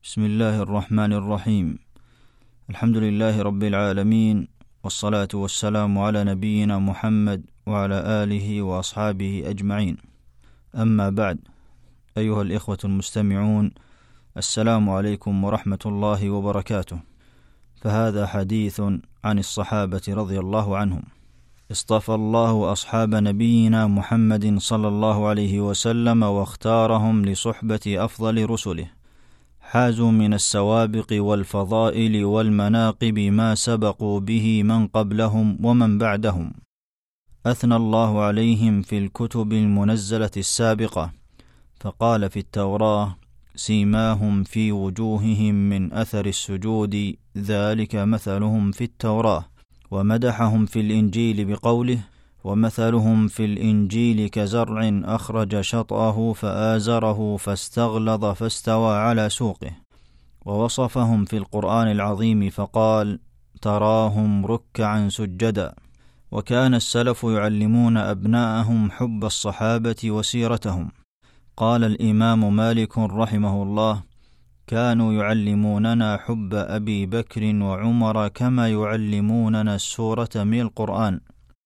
بسم الله الرحمن الرحيم. الحمد لله رب العالمين، والصلاة والسلام على نبينا محمد وعلى آله وأصحابه أجمعين. أما بعد، أيها الإخوة المستمعون، السلام عليكم ورحمة الله وبركاته. فهذا حديث عن الصحابة رضي الله عنهم. اصطفى الله أصحاب نبينا محمد صلى الله عليه وسلم واختارهم لصحبة أفضل رسله، حازوا من السوابق والفضائل والمناقب ما سبقوا به من قبلهم ومن بعدهم. أثنى الله عليهم في الكتب المنزلة السابقة، فقال في التوراة: سيماهم في وجوههم من أثر السجود ذلك مثلهم في التوراة. ومدحهم في الإنجيل بقوله: ومثلهم في الإنجيل كزرع أخرج شطأه فآزره فاستغلظ فاستوى على سوقه. ووصفهم في القرآن العظيم فقال: تراهم ركعا سجدا. وكان السلف يعلمون أبناءهم حب الصحابة وسيرتهم. قال الإمام مالك رحمه الله: كانوا يعلموننا حب أبي بكر وعمر كما يعلموننا السورة من القرآن.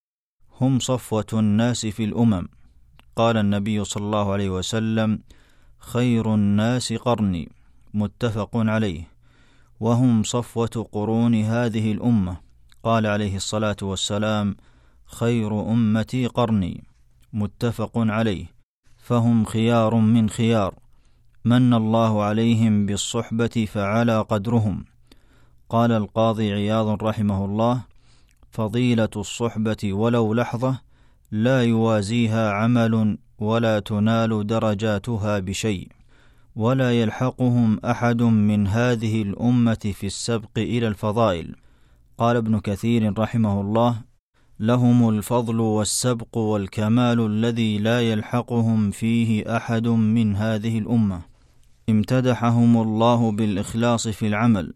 هم صفوة الناس في الأمم. قال النبي صلى الله عليه وسلم: خير الناس قرني، متفق عليه. وهم صفوة قرون هذه الأمة. قال عليه الصلاة والسلام: خير أمتي قرني، متفق عليه. فهم خيار من خيار، من الله عليهم بالصحبة فعلى قدرهم. قال القاضي عياض رحمه الله: فضيلة الصحبة ولو لحظة لا يوازيها عمل، ولا تنال درجاتها بشيء، ولا يلحقهم أحد من هذه الأمة في السبق إلى الفضائل. قال ابن كثير رحمه الله: لهم الفضل والسبق والكمال الذي لا يلحقهم فيه أحد من هذه الأمة. امتدحهم الله بالإخلاص في العمل،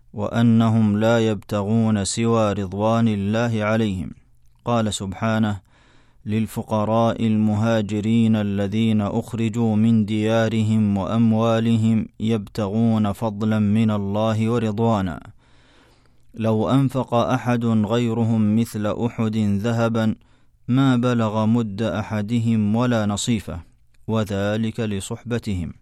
وأنهم لا يبتغون سوى رضوان الله عليهم. قال سبحانه: للفقراء المهاجرين الذين أخرجوا من ديارهم وأموالهم يبتغون فضلا من الله ورضوانا، لو أنفق أحد غيرهم مثل أحد ذهبا ما بلغ مد أحدهم ولا نصيفه، وذلك لصحبتهم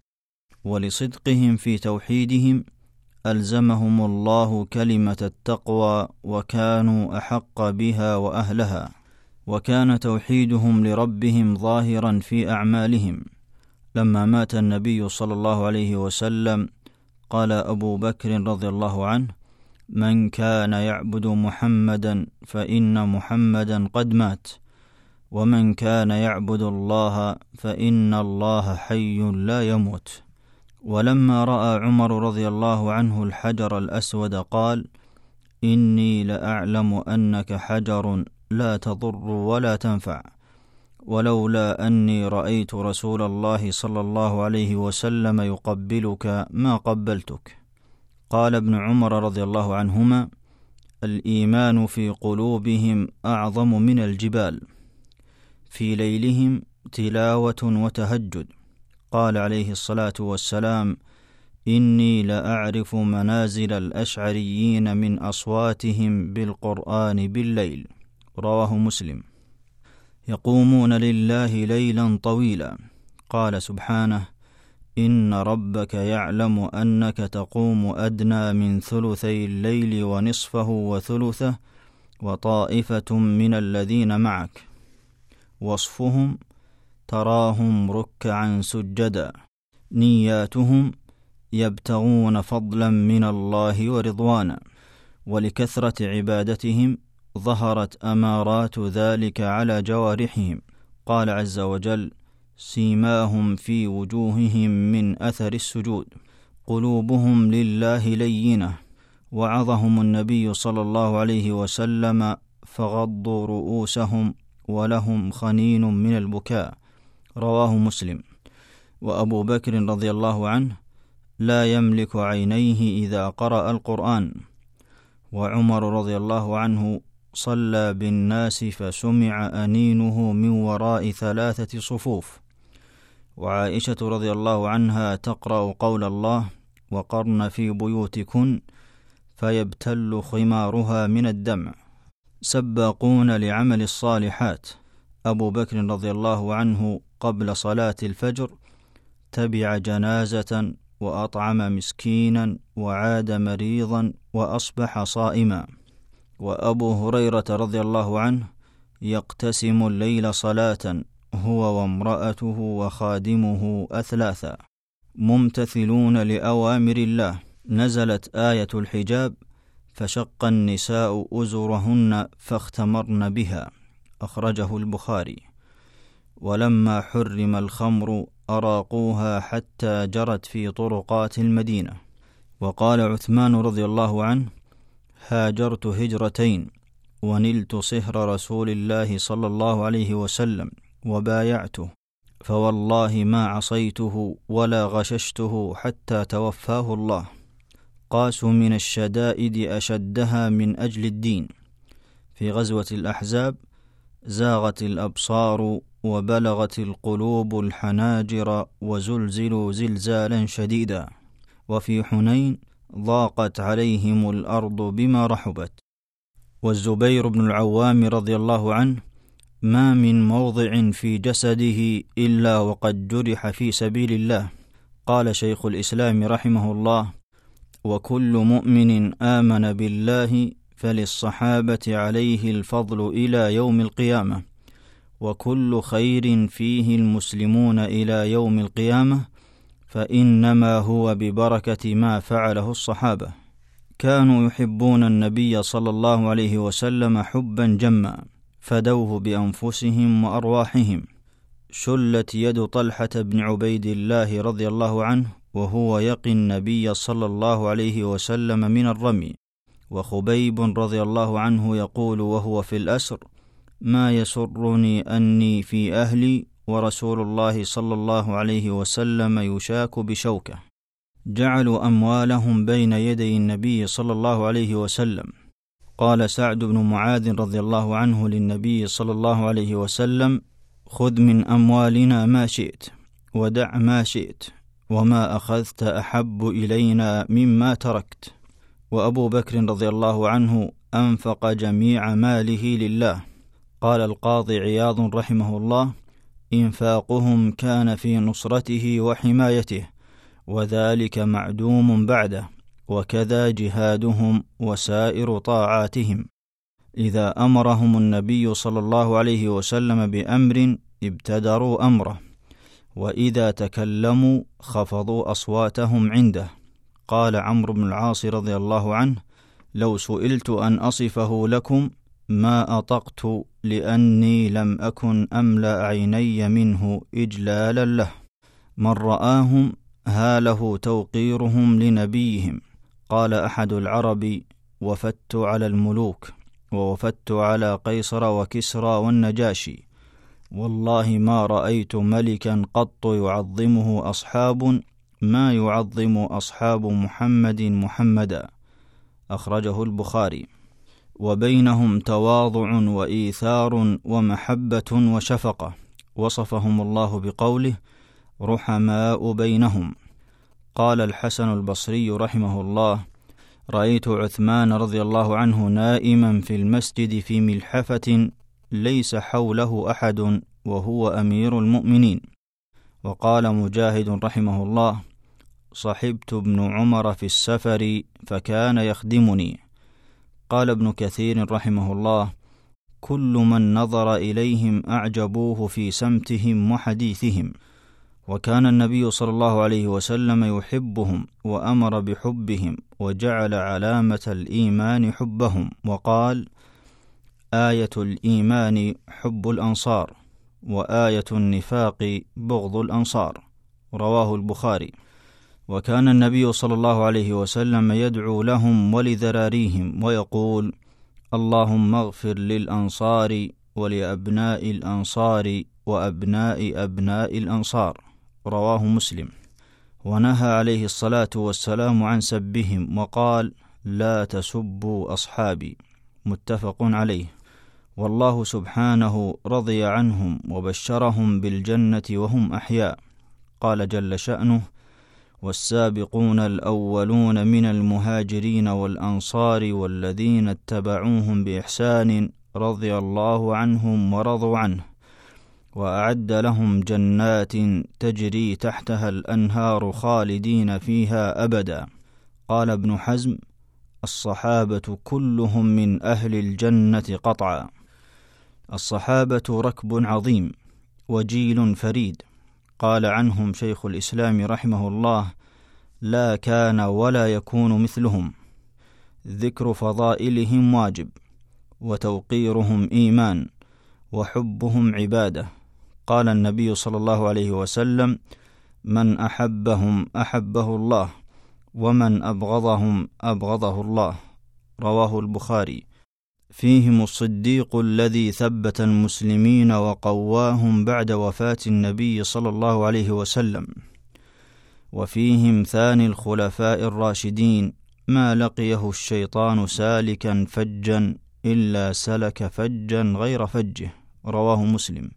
ولصدقهم في توحيدهم. ألزمهم الله كلمة التقوى وكانوا أحق بها وأهلها، وكان توحيدهم لربهم ظاهرا في أعمالهم. لما مات النبي صلى الله عليه وسلم قال أبو بكر رضي الله عنه: من كان يعبد محمدا فإن محمدا قد مات، ومن كان يعبد الله فإن الله حي لا يموت. ولما رأى عمر رضي الله عنه الحجر الأسود قال: إني لأعلم أنك حجر لا تضر ولا تنفع، ولولا أني رأيت رسول الله صلى الله عليه وسلم يقبلك ما قبلتك. قال ابن عمر رضي الله عنهما: الإيمان في قلوبهم أعظم من الجبال، في ليلهم تلاوة وتهجد. قال عليه الصلاة والسلام: إني لأعرف منازل الأشعريين من أصواتهم بالقرآن بالليل. رواه مسلم. يقومون لله ليلا طويلا. قال سبحانه: إن ربك يعلم أنك تقوم أدنى من ثلثي الليل ونصفه وثلثه وطائفة من الذين معك. وصفهم: تراهم ركعا سجدا. نياتهم: يبتغون فضلا من الله ورضوانا. ولكثرة عبادتهم ظهرت أمارات ذلك على جوارحهم. قال عز وجل: سيماهم في وجوههم من أثر السجود. قلوبهم لله لينة. وعظهم النبي صلى الله عليه وسلم فغضوا رؤوسهم ولهم خنين من البكاء. رواه مسلم. وأبو بكر رضي الله عنه لا يملك عينيه إذا قرأ القرآن. وعمر رضي الله عنه صلى بالناس فسمع أنينه من وراء 3 صفوف. وعائشة رضي الله عنها تقرأ قول الله: وقرن في بيوتكن فيبتل خمارها من الدمع. سباقون لعمل الصالحات. أبو بكر رضي الله عنه قبل صلاة الفجر تبع جنازة وأطعم مسكينا وعاد مريضا وأصبح صائما. وأبو هريرة رضي الله عنه يقتسم الليل صلاة هو وامرأته وخادمه أثلاثا ممتثلون لأوامر الله. نزلت آية الحجاب فشق النساء أزرهن فاختمرن بها. أخرجه البخاري. ولما حرم الخمر أراقوها حتى جرت في طرقات المدينة. وقال عثمان رضي الله عنه: هاجرت هجرتين ونلت صهر رسول الله صلى الله عليه وسلم وبايعته، فوالله ما عصيته ولا غششته حتى توفاه الله. قاسوا من الشدائد أشدها من أجل الدين. في غزوة الأحزاب زاغت الأبصار وبلغت القلوب الحناجر وزلزلوا زلزالا شديدا. وفي حنين ضاقت عليهم الأرض بما رحبت. والزبير بن العوام رضي الله عنه: ما من موضع في جسده إلا وقد جرح في سبيل الله. قال شيخ الإسلام رحمه الله: وكل مؤمن آمن بالله فللصحابة عليه الفضل إلى يوم القيامة، وكل خير فيه المسلمون إلى يوم القيامة، فإنما هو ببركة ما فعله الصحابة. كانوا يحبون النبي صلى الله عليه وسلم حبا جما، فدوه بأنفسهم وأرواحهم. شلت يد طلحة بن عبيد الله رضي الله عنه وهو يقي النبي صلى الله عليه وسلم من الرمي. وخبيب رضي الله عنه يقول وهو في الأسر: ما يسرني أني في أهلي ورسول الله صلى الله عليه وسلم يشاك بشوكة. جعلوا أموالهم بين يدي النبي صلى الله عليه وسلم. قال سعد بن معاذ رضي الله عنه للنبي صلى الله عليه وسلم: خذ من أموالنا ما شئت ودع ما شئت، وما أخذت أحب إلينا مما تركت. وأبو بكر رضي الله عنه أنفق جميع ماله لله. قال القاضي عياض رحمه الله: إنفاقهم كان في نصرته وحمايته، وذلك معدوم بعده، وكذا جهادهم وسائر طاعاتهم. إذا أمرهم النبي صلى الله عليه وسلم بأمر ابتدروا أمره، وإذا تكلموا خفضوا أصواتهم عنده. قال عمرو بن العاص رضي الله عنه: لو سئلت أن أصفه لكم ما أطقت، لأني لم أكن أملأ عيني منه إجلالا له. من رآهم هاله توقيرهم لنبيهم. قال أحد العرب: وفدت على الملوك، ووفدت على قيصر وكسرى والنجاشي، والله ما رأيت ملكا قط يعظمه أصحاب ما يعظم أصحاب محمد محمدا. أخرجه البخاري. وبينهم تواضع وإيثار ومحبة وشفقة. وصفهم الله بقوله: رحماء بينهم. قال الحسن البصري رحمه الله: رأيت عثمان رضي الله عنه نائما في المسجد في ملحفة ليس حوله أحد وهو أمير المؤمنين. وقال مجاهد رحمه الله: صحبت ابن عمر في السفر فكان يخدمني. قال ابن كثير رحمه الله: كل من نظر إليهم أعجبوه في سمتهم وحديثهم. وكان النبي صلى الله عليه وسلم يحبهم وأمر بحبهم، وجعل علامة الإيمان حبهم، وقال: آية الإيمان حب الأنصار، وآية النفاق بغض الأنصار. رواه البخاري. وكان النبي صلى الله عليه وسلم يدعو لهم ولذراريهم ويقول: اللهم اغفر للأنصار ولأبناء الأنصار وأبناء أبناء الأنصار. رواه مسلم. ونهى عليه الصلاة والسلام عن سبهم، وقال: لا تسبوا أصحابي. متفق عليه. والله سبحانه رضي عنهم وبشرهم بالجنة وهم أحياء. قال جل شأنه: والسابقون الأولون من المهاجرين والأنصار والذين اتبعوهم بإحسان رضي الله عنهم ورضوا عنه، وأعد لهم جنات تجري تحتها الأنهار خالدين فيها أبدا. قال ابن حزم: الصحابة كلهم من أهل الجنة قطعا. الصحابة ركب عظيم وجيل فريد، قال عنهم شيخ الإسلام رحمه الله: لا كان ولا يكون مثلهم. ذكر فضائلهم واجب، وتوقيرهم إيمان، وحبهم عبادة. قال النبي صلى الله عليه وسلم: من أحبهم أحبه الله، ومن أبغضهم أبغضه الله. رواه البخاري. فيهم الصديق الذي ثبت المسلمين وقواهم بعد وفاة النبي صلى الله عليه وسلم، وفيهم ثاني الخلفاء الراشدين، ما لقيه الشيطان سالكا فجا إلا سلك فجا غير فجه. رواه مسلم.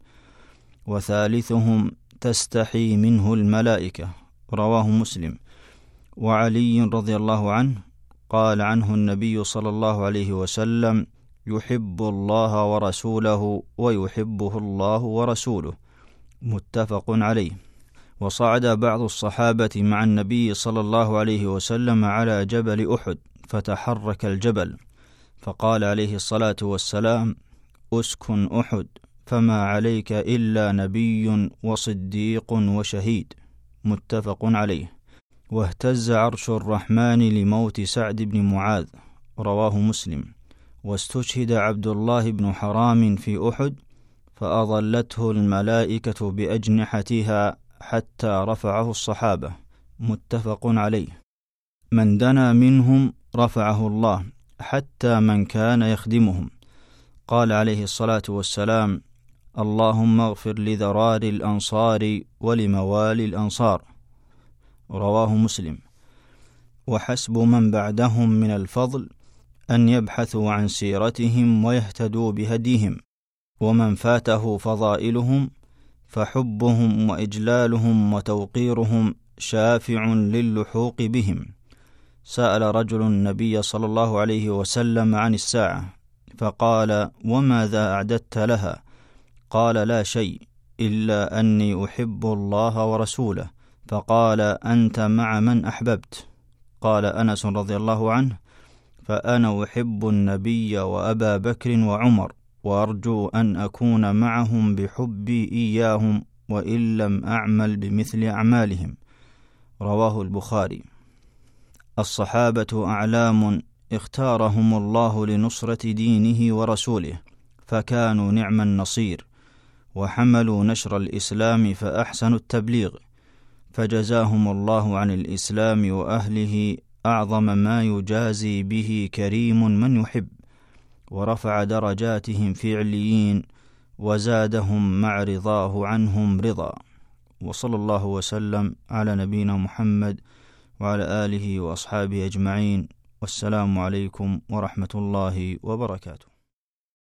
وثالثهم تستحي منه الملائكة. رواه مسلم. وعلي رضي الله عنه قال عنه النبي صلى الله عليه وسلم: يحب الله ورسوله ويحبه الله ورسوله. متفق عليه. وصعد بعض الصحابة مع النبي صلى الله عليه وسلم على جبل أحد، فتحرك الجبل، فقال عليه الصلاة والسلام: أسكن أحد، فما عليك إلا نبي وصديق وشهيد. متفق عليه. واهتز عرش الرحمن لموت سعد بن معاذ. رواه مسلم. واستشهد عبد الله بن حرام في أحد، فأظلته الملائكة بأجنحتها حتى رفعه الصحابة. متفق عليه. من دنا منهم رفعه الله، حتى من كان يخدمهم. قال عليه الصلاة والسلام: اللهم اغفر لذرار الأنصار ولموالي الأنصار. رواه مسلم. وحسب من بعدهم من الفضل أن يبحثوا عن سيرتهم ويهتدوا بهديهم، ومن فاته فضائلهم فحبهم وإجلالهم وتوقيرهم شافع للحوق بهم. سأل رجل النبي صلى الله عليه وسلم عن الساعة، فقال: وماذا أعددت لها؟ قال: لا شيء، إلا أني أحب الله ورسوله. فقال: أنت مع من أحببت؟ قال أنس رضي الله عنه: فأنا أحب النبي وأبا بكر وعمر، وأرجو أن أكون معهم بحبي إياهم، وإن لم أعمل بمثل أعمالهم. رواه البخاري. الصحابة أعلام اختارهم الله لنصرة دينه ورسوله، فكانوا نعم النصير، وحملوا نشر الإسلام فأحسنوا التبليغ، فجزاهم الله عن الإسلام وأهله أعظم ما يجازي به كريم من يحب، ورفع درجاتهم في عليين، وزادهم مع رضاه عنهم رضا. وصلى الله وسلم على نبينا محمد وعلى آله وأصحابه أجمعين، والسلام عليكم ورحمة الله وبركاته.